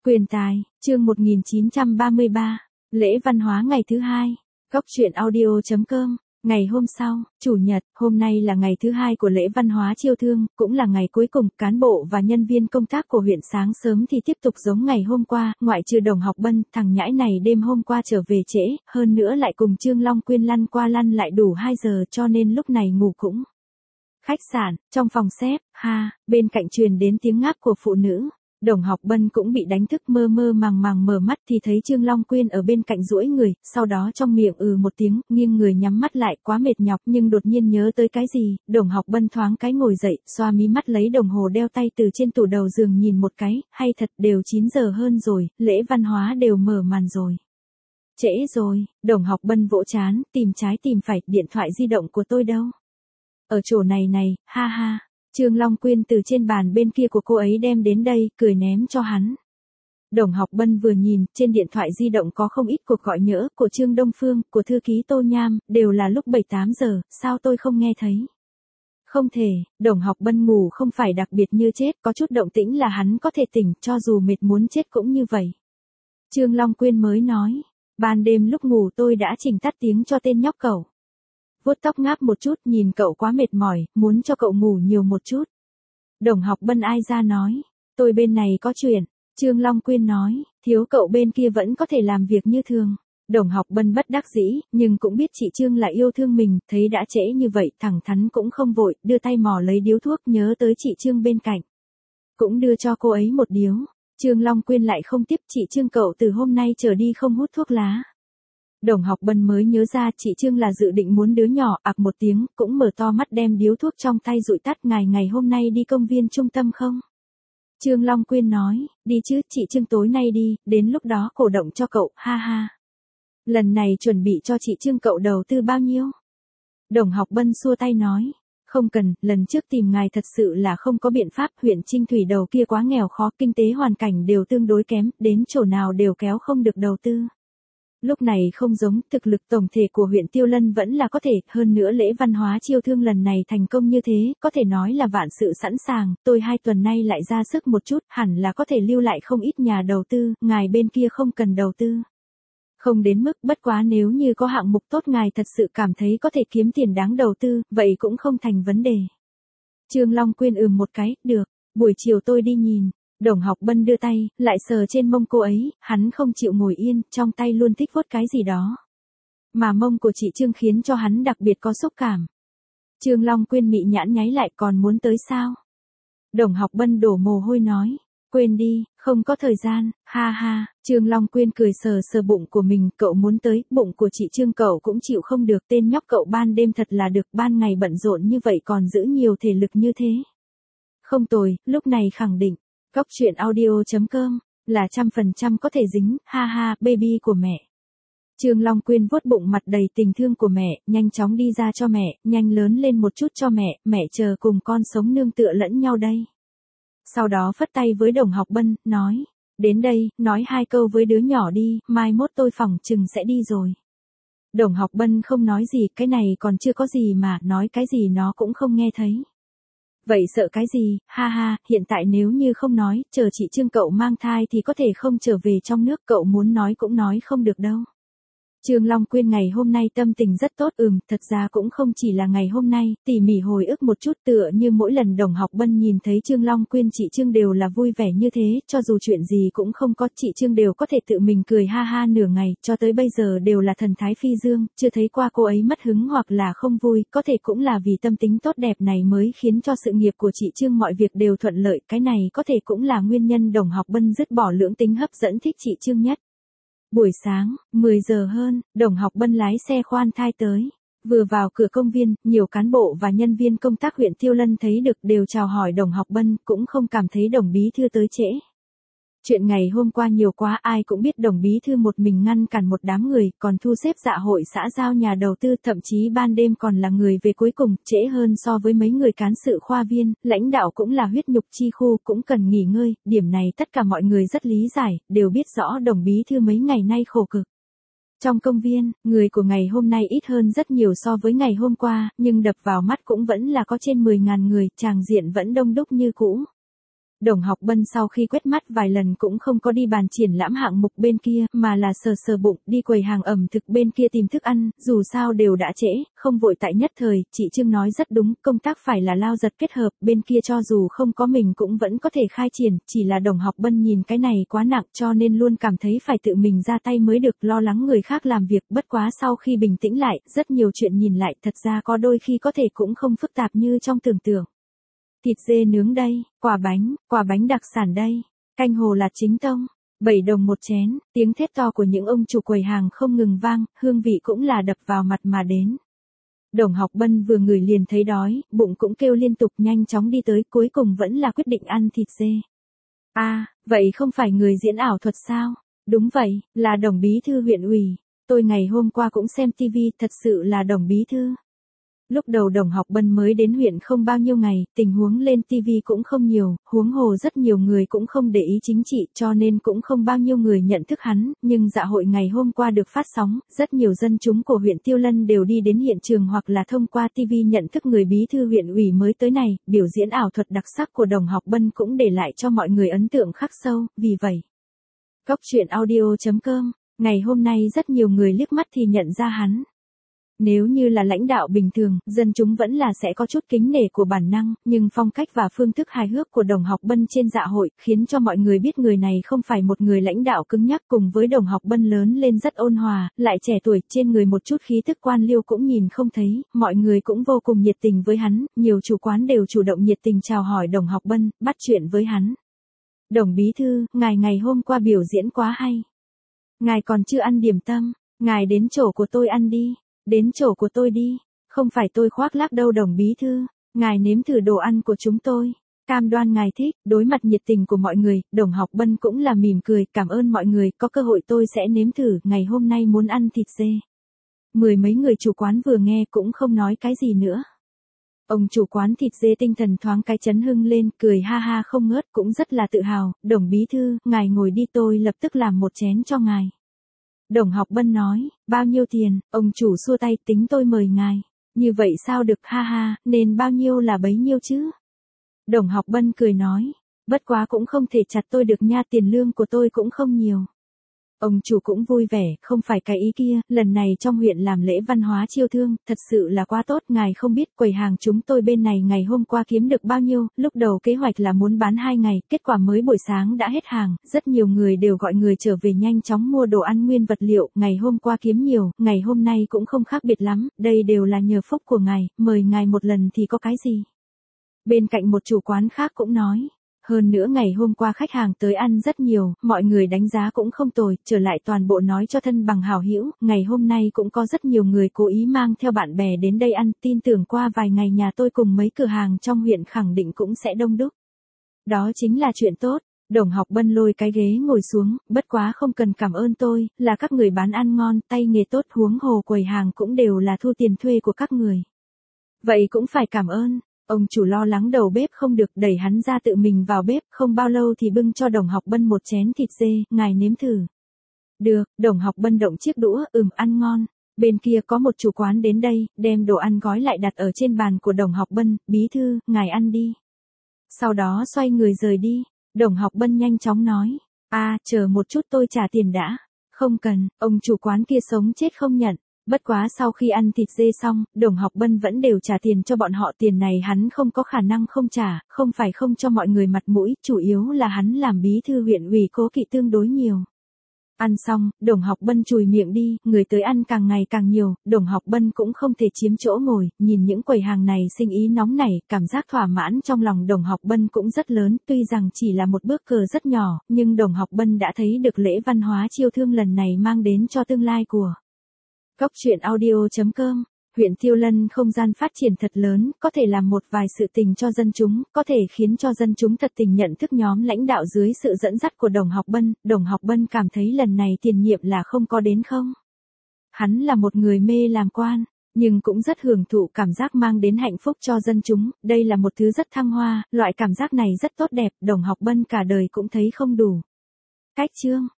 Quyền tài, chương 1933, lễ văn hóa ngày thứ hai. Góc truyện audio.com. Ngày hôm sau, Chủ nhật, hôm nay là ngày thứ hai của lễ văn hóa chiêu thương, cũng là ngày cuối cùng, cán bộ và nhân viên công tác của huyện sáng sớm thì tiếp tục giống ngày hôm qua, ngoại trừ Đồng Học Bân, thằng nhãi này đêm hôm qua trở về trễ, hơn nữa lại cùng Trương Long Quyên lăn qua lăn lại đủ 2 giờ cho nên lúc này ngủ cũng. Khách sạn, trong phòng xếp, bên cạnh truyền đến tiếng ngáp của phụ nữ. Đồng Học Bân cũng bị đánh thức mơ mơ màng màng mở mắt thì thấy Trương Long Quyên ở bên cạnh duỗi người, sau đó trong miệng một tiếng, nghiêng người nhắm mắt lại quá mệt nhọc nhưng đột nhiên nhớ tới cái gì, Đồng Học Bân thoáng cái ngồi dậy, xoa mí mắt lấy đồng hồ đeo tay từ trên tủ đầu giường nhìn một cái, hay thật đều 9 giờ hơn rồi, lễ văn hóa đều mở màn rồi. Trễ rồi, Đồng Học Bân vỗ chán, tìm trái tìm phải, điện thoại di động của tôi đâu? Ở chỗ này này, Trương Long Quyên từ trên bàn bên kia của cô ấy đem đến đây, cười ném cho hắn. Đồng Học Bân vừa nhìn, trên điện thoại di động có không ít cuộc gọi nhỡ, của Trương Đông Phương, của thư ký Tô Nham, đều là lúc 7-8 giờ, sao tôi không nghe thấy? Không thể, Đồng Học Bân ngủ không phải đặc biệt như chết, có chút động tĩnh là hắn có thể tỉnh, cho dù mệt muốn chết cũng như vậy. Trương Long Quyên mới nói, ban đêm lúc ngủ tôi đã chỉnh tắt tiếng cho tên nhóc cậu. Vuốt tóc ngáp một chút, nhìn cậu quá mệt mỏi, muốn cho cậu ngủ nhiều một chút. Đồng Học Bân ai ra nói, tôi bên này có chuyện. Trương Long Quyên nói, thiếu cậu bên kia vẫn có thể làm việc như thường. Đồng Học Bân bất đắc dĩ, nhưng cũng biết chị Trương là yêu thương mình, thấy đã trễ như vậy, thẳng thắn cũng không vội, đưa tay mò lấy điếu thuốc nhớ tới chị Trương bên cạnh. Cũng đưa cho cô ấy một điếu. Trương Long Quyên lại không tiếp, chị Trương cậu từ hôm nay trở đi không hút thuốc lá. Đồng Học Bân mới nhớ ra chị Trương là dự định muốn đứa nhỏ, một tiếng, cũng mở to mắt đem điếu thuốc trong tay dụi tắt. Ngày hôm nay đi công viên trung tâm không? Trương Long Quyên nói, đi chứ, chị Trương tối nay đi, đến lúc đó cổ động cho cậu, Lần này chuẩn bị cho chị Trương cậu đầu tư bao nhiêu? Đồng Học Bân xua tay nói, không cần, lần trước tìm ngài thật sự là không có biện pháp, huyện Trinh Thủy đầu kia quá nghèo khó, kinh tế hoàn cảnh đều tương đối kém, đến chỗ nào đều kéo không được đầu tư. Lúc này không giống, thực lực tổng thể của huyện Tiêu Lân vẫn là có thể, hơn nữa lễ văn hóa chiêu thương lần này thành công như thế, có thể nói là vạn sự sẵn sàng, tôi 2 tuần nay lại ra sức một chút, hẳn là có thể lưu lại không ít nhà đầu tư, ngài bên kia không cần đầu tư. Không đến mức, bất quá nếu như có hạng mục tốt ngài thật sự cảm thấy có thể kiếm tiền đáng đầu tư, vậy cũng không thành vấn đề. Trương Long Quyên một cái, được, buổi chiều tôi đi nhìn. Đồng Học Bân đưa tay, lại sờ trên mông cô ấy, hắn không chịu ngồi yên, trong tay luôn thích vuốt cái gì đó. Mà mông của chị Trương khiến cho hắn đặc biệt có xúc cảm. Trương Long Quyên mị nhãn nháy lại, còn muốn tới sao? Đồng Học Bân đổ mồ hôi nói, quên đi, không có thời gian, Trương Long Quyên cười sờ sờ bụng của mình, cậu muốn tới, bụng của chị Trương cậu cũng chịu không được, tên nhóc cậu ban đêm thật là được, ban ngày bận rộn như vậy còn giữ nhiều thể lực như thế. Không tồi, lúc này khẳng định. Góc truyện audio.com, là 100% có thể dính, baby của mẹ. Trương Long Quyên vuốt bụng mặt đầy tình thương của mẹ, nhanh chóng đi ra cho mẹ, nhanh lớn lên một chút cho mẹ chờ cùng con sống nương tựa lẫn nhau đây. Sau đó phất tay với Đồng Học Bân, nói, đến đây, nói 2 câu với đứa nhỏ đi, mai mốt tôi phỏng chừng sẽ đi rồi. Đồng Học Bân không nói gì, cái này còn chưa có gì mà, nói cái gì nó cũng không nghe thấy. Vậy sợ cái gì, hiện tại nếu như không nói, chờ chị Trương cậu mang thai thì có thể không trở về trong nước, cậu muốn nói cũng nói không được đâu. Trương Long Quyên ngày hôm nay tâm tình rất tốt, thật ra cũng không chỉ là ngày hôm nay, tỉ mỉ hồi ức một chút tựa như mỗi lần Đồng Học Bân nhìn thấy Trương Long Quyên chị Trương đều là vui vẻ như thế, cho dù chuyện gì cũng không có, chị Trương đều có thể tự mình cười nửa ngày, cho tới bây giờ đều là thần thái phi dương, chưa thấy qua cô ấy mất hứng hoặc là không vui, có thể cũng là vì tâm tính tốt đẹp này mới khiến cho sự nghiệp của chị Trương mọi việc đều thuận lợi, cái này có thể cũng là nguyên nhân Đồng Học Bân dứt bỏ lưỡng tính hấp dẫn thích chị Trương nhất. Buổi sáng, 10 giờ hơn, Đồng Học Bân lái xe khoan thai tới. Vừa vào cửa công viên, nhiều cán bộ và nhân viên công tác huyện Tiêu Lân thấy được đều chào hỏi Đồng Học Bân, cũng không cảm thấy Đồng bí thư tới trễ. Chuyện ngày hôm qua nhiều quá, ai cũng biết Đồng bí thư một mình ngăn cản một đám người, còn thu xếp dạ hội xã giao nhà đầu tư, thậm chí ban đêm còn là người về cuối cùng, trễ hơn so với mấy người cán sự khoa viên, lãnh đạo cũng là huyết nhục chi khu, cũng cần nghỉ ngơi, điểm này tất cả mọi người rất lý giải, đều biết rõ Đồng bí thư mấy ngày nay khổ cực. Trong công viên, người của ngày hôm nay ít hơn rất nhiều so với ngày hôm qua, nhưng đập vào mắt cũng vẫn là có trên 10.000 người, tràng diện vẫn đông đúc như cũ. Đồng Học Bân sau khi quét mắt vài lần cũng không có đi bàn triển lãm hạng mục bên kia, mà là sờ sờ bụng, đi quầy hàng ẩm thực bên kia tìm thức ăn, dù sao đều đã trễ, không vội tại nhất thời, chị Trương nói rất đúng, công tác phải là lao giật kết hợp, bên kia cho dù không có mình cũng vẫn có thể khai triển, chỉ là Đồng Học Bân nhìn cái này quá nặng cho nên luôn cảm thấy phải tự mình ra tay mới được, lo lắng người khác làm việc, bất quá sau khi bình tĩnh lại, rất nhiều chuyện nhìn lại, thật ra có đôi khi có thể cũng không phức tạp như trong tưởng tượng. Thịt dê nướng đây, quả bánh đặc sản đây, canh hồ lạt chính tông, 7 đồng một chén, tiếng thét to của những ông chủ quầy hàng không ngừng vang, hương vị cũng là đập vào mặt mà đến. Đồng Học Bân vừa ngửi liền thấy đói, bụng cũng kêu liên tục nhanh chóng đi tới, cuối cùng vẫn là quyết định ăn thịt dê. Vậy không phải người diễn ảo thuật sao? Đúng vậy, là Đồng bí thư huyện ủy. Tôi ngày hôm qua cũng xem TV, thật sự là Đồng bí thư. Lúc đầu Đồng Học Bân mới đến huyện không bao nhiêu ngày, tình huống lên TV cũng không nhiều, huống hồ rất nhiều người cũng không để ý chính trị cho nên cũng không bao nhiêu người nhận thức hắn, nhưng dạ hội ngày hôm qua được phát sóng, rất nhiều dân chúng của huyện Tiêu Lân đều đi đến hiện trường hoặc là thông qua TV nhận thức người bí thư huyện ủy mới tới này, biểu diễn ảo thuật đặc sắc của Đồng Học Bân cũng để lại cho mọi người ấn tượng khắc sâu, vì vậy. Cóc truyện audio.com, ngày hôm nay rất nhiều người liếc mắt thì nhận ra hắn. Nếu như là lãnh đạo bình thường, dân chúng vẫn là sẽ có chút kính nể của bản năng, nhưng phong cách và phương thức hài hước của Đồng Học Bân trên dạ hội, khiến cho mọi người biết người này không phải một người lãnh đạo cứng nhắc, cùng với Đồng Học Bân lớn lên rất ôn hòa, lại trẻ tuổi, trên người một chút khí tức quan liêu cũng nhìn không thấy, mọi người cũng vô cùng nhiệt tình với hắn, nhiều chủ quán đều chủ động nhiệt tình chào hỏi Đồng Học Bân, bắt chuyện với hắn. Đồng bí thư, ngài ngày hôm qua biểu diễn quá hay. Ngài còn chưa ăn điểm tâm, ngài đến chỗ của tôi ăn đi. Đến chỗ của tôi đi, không phải tôi khoác lác đâu Đồng bí thư, ngài nếm thử đồ ăn của chúng tôi, cam đoan ngài thích. Đối mặt nhiệt tình của mọi người, Đồng Học Bân cũng là mỉm cười, cảm ơn mọi người, có cơ hội tôi sẽ nếm thử, ngày hôm nay muốn ăn thịt dê. Mười mấy người chủ quán vừa nghe cũng không nói cái gì nữa. Ông chủ quán thịt dê tinh thần thoáng cái chấn hưng lên, cười ha ha không ngớt, cũng rất là tự hào, Đồng bí thư, ngài ngồi đi tôi lập tức làm một chén cho ngài. Đồng Học Bân nói, bao nhiêu tiền, ông chủ xua tay, tính tôi mời ngài. Như vậy sao được, ha ha, nên bao nhiêu là bấy nhiêu chứ? Đồng Học Bân cười nói, bất quá cũng không thể chặt tôi được nha, tiền lương của tôi cũng không nhiều. Ông chủ cũng vui vẻ, không phải cái ý kia, lần này trong huyện làm lễ văn hóa chiêu thương, thật sự là quá tốt, ngài không biết quầy hàng chúng tôi bên này ngày hôm qua kiếm được bao nhiêu, lúc đầu kế hoạch là muốn bán 2 ngày, kết quả mới buổi sáng đã hết hàng, rất nhiều người đều gọi người trở về nhanh chóng mua đồ ăn nguyên vật liệu, ngày hôm qua kiếm nhiều, ngày hôm nay cũng không khác biệt lắm, đây đều là nhờ phúc của ngài, mời ngài một lần thì có cái gì. Bên cạnh một chủ quán khác cũng nói. Hơn nữa ngày hôm qua khách hàng tới ăn rất nhiều, mọi người đánh giá cũng không tồi, trở lại toàn bộ nói cho thân bằng hảo hữu, ngày hôm nay cũng có rất nhiều người cố ý mang theo bạn bè đến đây ăn, tin tưởng qua vài ngày nhà tôi cùng mấy cửa hàng trong huyện khẳng định cũng sẽ đông đúc. Đó chính là chuyện tốt. Đồng Học Bân lôi cái ghế ngồi xuống, bất quá không cần cảm ơn tôi, là các người bán ăn ngon, tay nghề tốt, huống hồ quầy hàng cũng đều là thu tiền thuê của các người. Vậy cũng phải cảm ơn. Ông chủ lo lắng đầu bếp không được, đẩy hắn ra tự mình vào bếp, không bao lâu thì bưng cho Đồng Học Bân một chén thịt dê, ngài nếm thử. Được, Đồng Học Bân động chiếc đũa, ăn ngon. Bên kia có một chủ quán đến đây, đem đồ ăn gói lại đặt ở trên bàn của Đồng Học Bân, bí thư, ngài ăn đi. Sau đó xoay người rời đi, Đồng Học Bân nhanh chóng nói, chờ một chút tôi trả tiền đã. Không cần, ông chủ quán kia sống chết không nhận. Bất quá sau khi ăn thịt dê xong, Đồng Học Bân vẫn đều trả tiền cho bọn họ, tiền này hắn không có khả năng không trả, không phải không cho mọi người mặt mũi, chủ yếu là hắn làm bí thư huyện ủy cố kỵ tương đối nhiều. Ăn xong, Đồng Học Bân chùi miệng đi, người tới ăn càng ngày càng nhiều, Đồng Học Bân cũng không thể chiếm chỗ ngồi, nhìn những quầy hàng này sinh ý nóng nảy, cảm giác thỏa mãn trong lòng Đồng Học Bân cũng rất lớn, tuy rằng chỉ là một bước cờ rất nhỏ, nhưng Đồng Học Bân đã thấy được lễ văn hóa chiêu thương lần này mang đến cho tương lai của Cóc truyện audio.com, huyện Tiêu Lân không gian phát triển thật lớn, có thể làm một vài sự tình cho dân chúng, có thể khiến cho dân chúng thật tình nhận thức nhóm lãnh đạo dưới sự dẫn dắt của Đồng Học Bân. Đồng Học Bân cảm thấy lần này tiền nhiệm là không có đến không. Hắn là một người mê làm quan, nhưng cũng rất hưởng thụ cảm giác mang đến hạnh phúc cho dân chúng, đây là một thứ rất thăng hoa, loại cảm giác này rất tốt đẹp, Đồng Học Bân cả đời cũng thấy không đủ. Cách chương